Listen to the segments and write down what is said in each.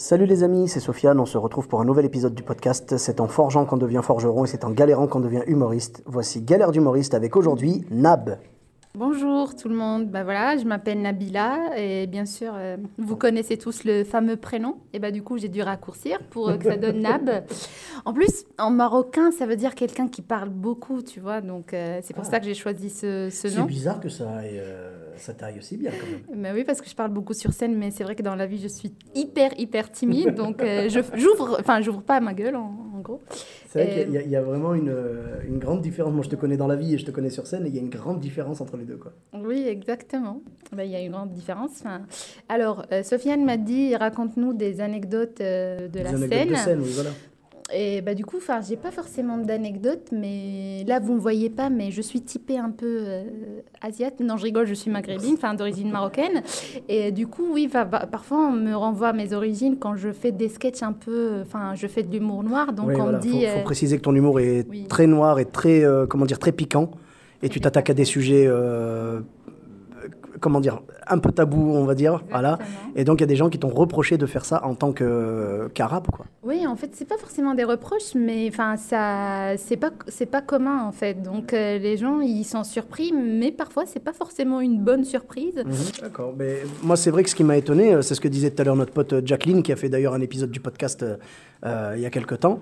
Salut les amis, c'est Sofiane, on se retrouve pour un nouvel épisode du podcast. C'est en forgeant qu'on devient forgeron et c'est en galérant qu'on devient humoriste. Voici Galère d'humoriste avec aujourd'hui Nab. Bonjour tout le monde, voilà, je m'appelle Nabila et bien sûr vous connaissez tous le fameux prénom et du coup j'ai dû raccourcir pour que ça donne Nab. En plus en marocain ça veut dire quelqu'un qui parle beaucoup, tu vois, donc c'est pour ça que j'ai choisi ce nom. C'est bizarre que ça t'aille aussi bien quand même. Mais oui, parce que je parle beaucoup sur scène, mais c'est vrai que dans la vie je suis hyper timide, donc j'ouvre pas ma gueule en gros. C'est vrai qu'il y a vraiment une grande différence. Moi je te connais dans la vie et je te connais sur scène et il y a une grande différence entre les deux, quoi. Oui, exactement. Il y a une grande différence. Alors, Sofiane m'a dit, raconte-nous des anecdotes de la scène. Des anecdotes de scène, oui, voilà. Et du coup, j'ai pas forcément d'anecdotes, mais là, vous me voyez pas, mais je suis typée un peu asiate. Non, je rigole, je suis maghrébine, d'origine marocaine. Et du coup, oui, parfois, on me renvoie à mes origines quand je fais des sketchs un peu... je fais de l'humour noir, donc oui, on voilà. me dit... Faut préciser que ton humour est très noir et très, très piquant. Et tu t'attaques à des sujets, un peu tabous, on va dire. Exactement. Voilà. Et donc, il y a des gens qui t'ont reproché de faire ça en tant qu'arabe, quoi. Oui, en fait, c'est pas forcément des reproches, mais c'est pas commun, en fait. Donc, les gens, ils sont surpris, mais parfois, c'est pas forcément une bonne surprise. D'accord. Mais moi, c'est vrai que ce qui m'a étonné, c'est ce que disait tout à l'heure notre pote Jacqueline, qui a fait d'ailleurs un épisode du podcast il y a quelque temps.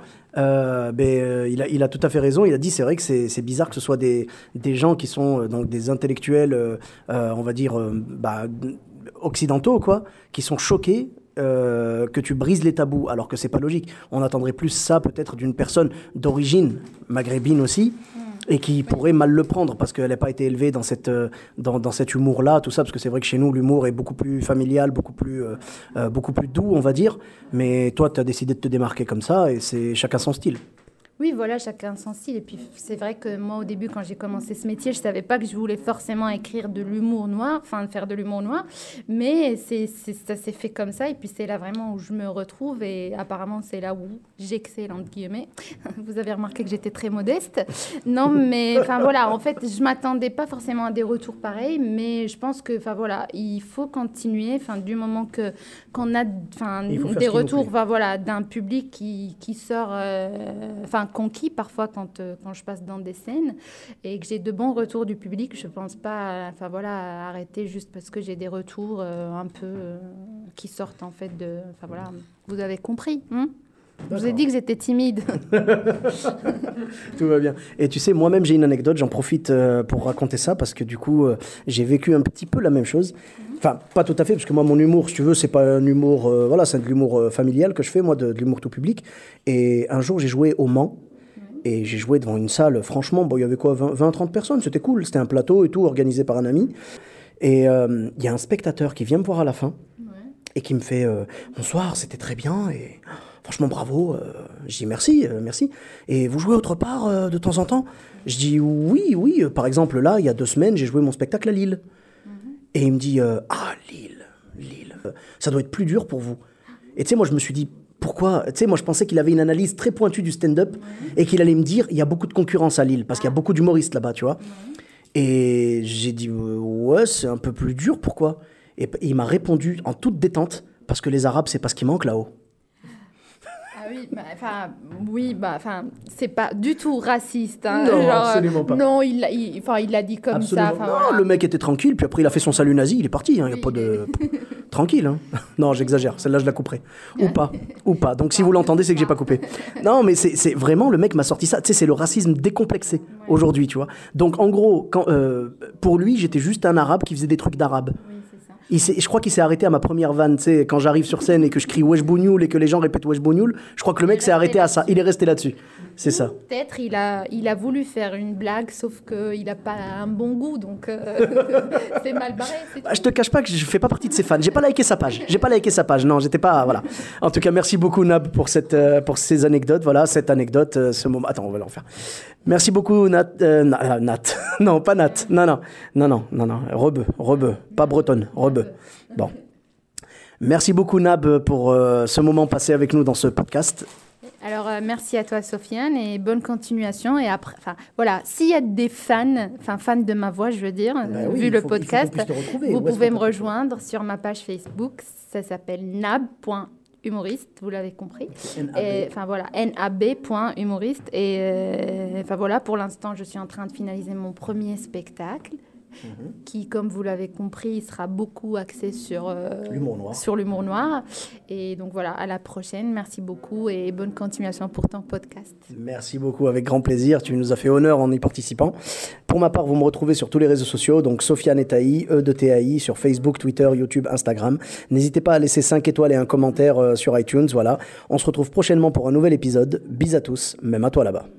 Il a tout à fait raison. Il a dit, c'est vrai que c'est bizarre que ce soit des gens qui sont donc des intellectuels, on va dire, occidentaux, quoi, qui sont choqués que tu brises les tabous, alors que c'est pas logique. On attendrait plus ça peut-être d'une personne d'origine maghrébine aussi, et qui pourrait mal le prendre parce qu'elle n'a pas été élevée dans cet humour-là, tout ça, parce que c'est vrai que chez nous, l'humour est beaucoup plus familial, beaucoup plus doux, on va dire. Mais toi, tu as décidé de te démarquer comme ça, et c'est chacun son style. Oui, voilà, chacun son style. Et puis, c'est vrai que moi, au début, quand j'ai commencé ce métier, je ne savais pas que je voulais forcément écrire de l'humour noir, faire de l'humour noir. Mais ça s'est fait comme ça. Et puis, c'est là vraiment où je me retrouve. Et apparemment, c'est là où j'excelle, entre guillemets. Vous avez remarqué que j'étais très modeste. Non, mais voilà, en fait, je ne m'attendais pas forcément à des retours pareils. Mais je pense que, il faut continuer. Du moment qu'on a des retours d'un public qui sort... conquis parfois quand je passe dans des scènes et que j'ai de bons retours du public, je pense pas à arrêter juste parce que j'ai des retours un peu qui sortent en fait de vous avez compris, Je vous ai dit que j'étais timide. Tout va bien. Et tu sais, moi-même, j'ai une anecdote. J'en profite pour raconter ça parce que du coup, j'ai vécu un petit peu la même chose. Enfin, pas tout à fait, parce que moi, mon humour, si tu veux, c'est pas un humour... c'est de l'humour familial que je fais, moi, de l'humour tout public. Et un jour, j'ai joué au Mans. Et j'ai joué devant une salle, franchement, il y avait quoi, 20-30 personnes, c'était cool. C'était un plateau et tout, organisé par un ami. Et il y a un spectateur qui vient me voir à la fin et qui me fait « Bonsoir, c'était très bien et franchement, bravo. » Je dis « Merci. Et vous jouez autre part de temps en temps ?» Je dis « Oui. Par exemple, là, il y a 2 semaines, j'ai joué mon spectacle à Lille. » Et il me dit « Ah, Lille, ça doit être plus dur pour vous. » Et tu sais, moi, je me suis dit « Pourquoi ?» Tu sais, moi, je pensais qu'il avait une analyse très pointue du stand-up et qu'il allait me dire « Il y a beaucoup de concurrence à Lille, parce qu'il y a beaucoup d'humoristes là-bas, tu vois. » Et j'ai dit « Ouais, c'est un peu plus dur, pourquoi ?» Et il m'a répondu en toute détente « Parce que les Arabes, c'est pas ce qui manque là-haut. » c'est pas du tout raciste. Non, absolument pas. Non, il l'a dit comme absolument. ça. Non, le mec était tranquille, puis après il a fait son salut nazi, il est parti. Il n'y a pas de... Tranquille. Hein. Non, j'exagère, celle-là je la couperai. Ou pas. Donc si vous l'entendez, c'est que j'ai pas coupé. Non, mais c'est vraiment, le mec m'a sorti ça. Tu sais, c'est le racisme décomplexé aujourd'hui, tu vois. Donc en gros, pour lui, j'étais juste un arabe qui faisait des trucs d'arabe. Je crois qu'il s'est arrêté à ma première vanne, tu sais, quand j'arrive sur scène et que je crie Wesh Bougnoul et que les gens répètent Wesh Bougnoul, je crois que le mec s'est arrêté à ça, il est resté là-dessus. C'est ça. Peut-être il a voulu faire une blague, sauf qu'il n'a pas un bon goût, donc c'est mal barré. Je te cache pas que je fais pas partie de ses fans, j'ai pas liké sa page, non, j'étais pas, voilà. En tout cas, merci beaucoup Nab pour ces anecdotes, voilà, cette anecdote, ce moment, attends, on va le refaire. Merci beaucoup Nat, non, pas Nat, non, Rebeu, pas bretonne, Rebeu. Bon. Merci beaucoup Nab pour ce moment passé avec nous dans ce podcast. Alors, merci à toi, Sofiane, et bonne continuation. Et après, s'il y a des fans de ma voix, je veux dire, vu le podcast, vous pouvez me rejoindre sur ma page Facebook. Ça s'appelle nab.humoriste. humoriste, vous l'avez compris. NAB. Enfin voilà, nab.humoriste. Et enfin voilà, pour l'instant, je suis en train de finaliser mon premier spectacle. Qui, comme vous l'avez compris, sera beaucoup axé sur l'humour noir. Et donc voilà, à la prochaine. Merci beaucoup et bonne continuation pour ton podcast. Merci beaucoup, avec grand plaisir. Tu nous as fait honneur en y participant. Pour ma part, vous me retrouvez sur tous les réseaux sociaux, donc Sofiane Etaï, E2TAI, sur Facebook, Twitter, YouTube, Instagram. N'hésitez pas à laisser 5 étoiles et un commentaire sur iTunes. Voilà. On se retrouve prochainement pour un nouvel épisode. Bis à tous, même à toi là-bas.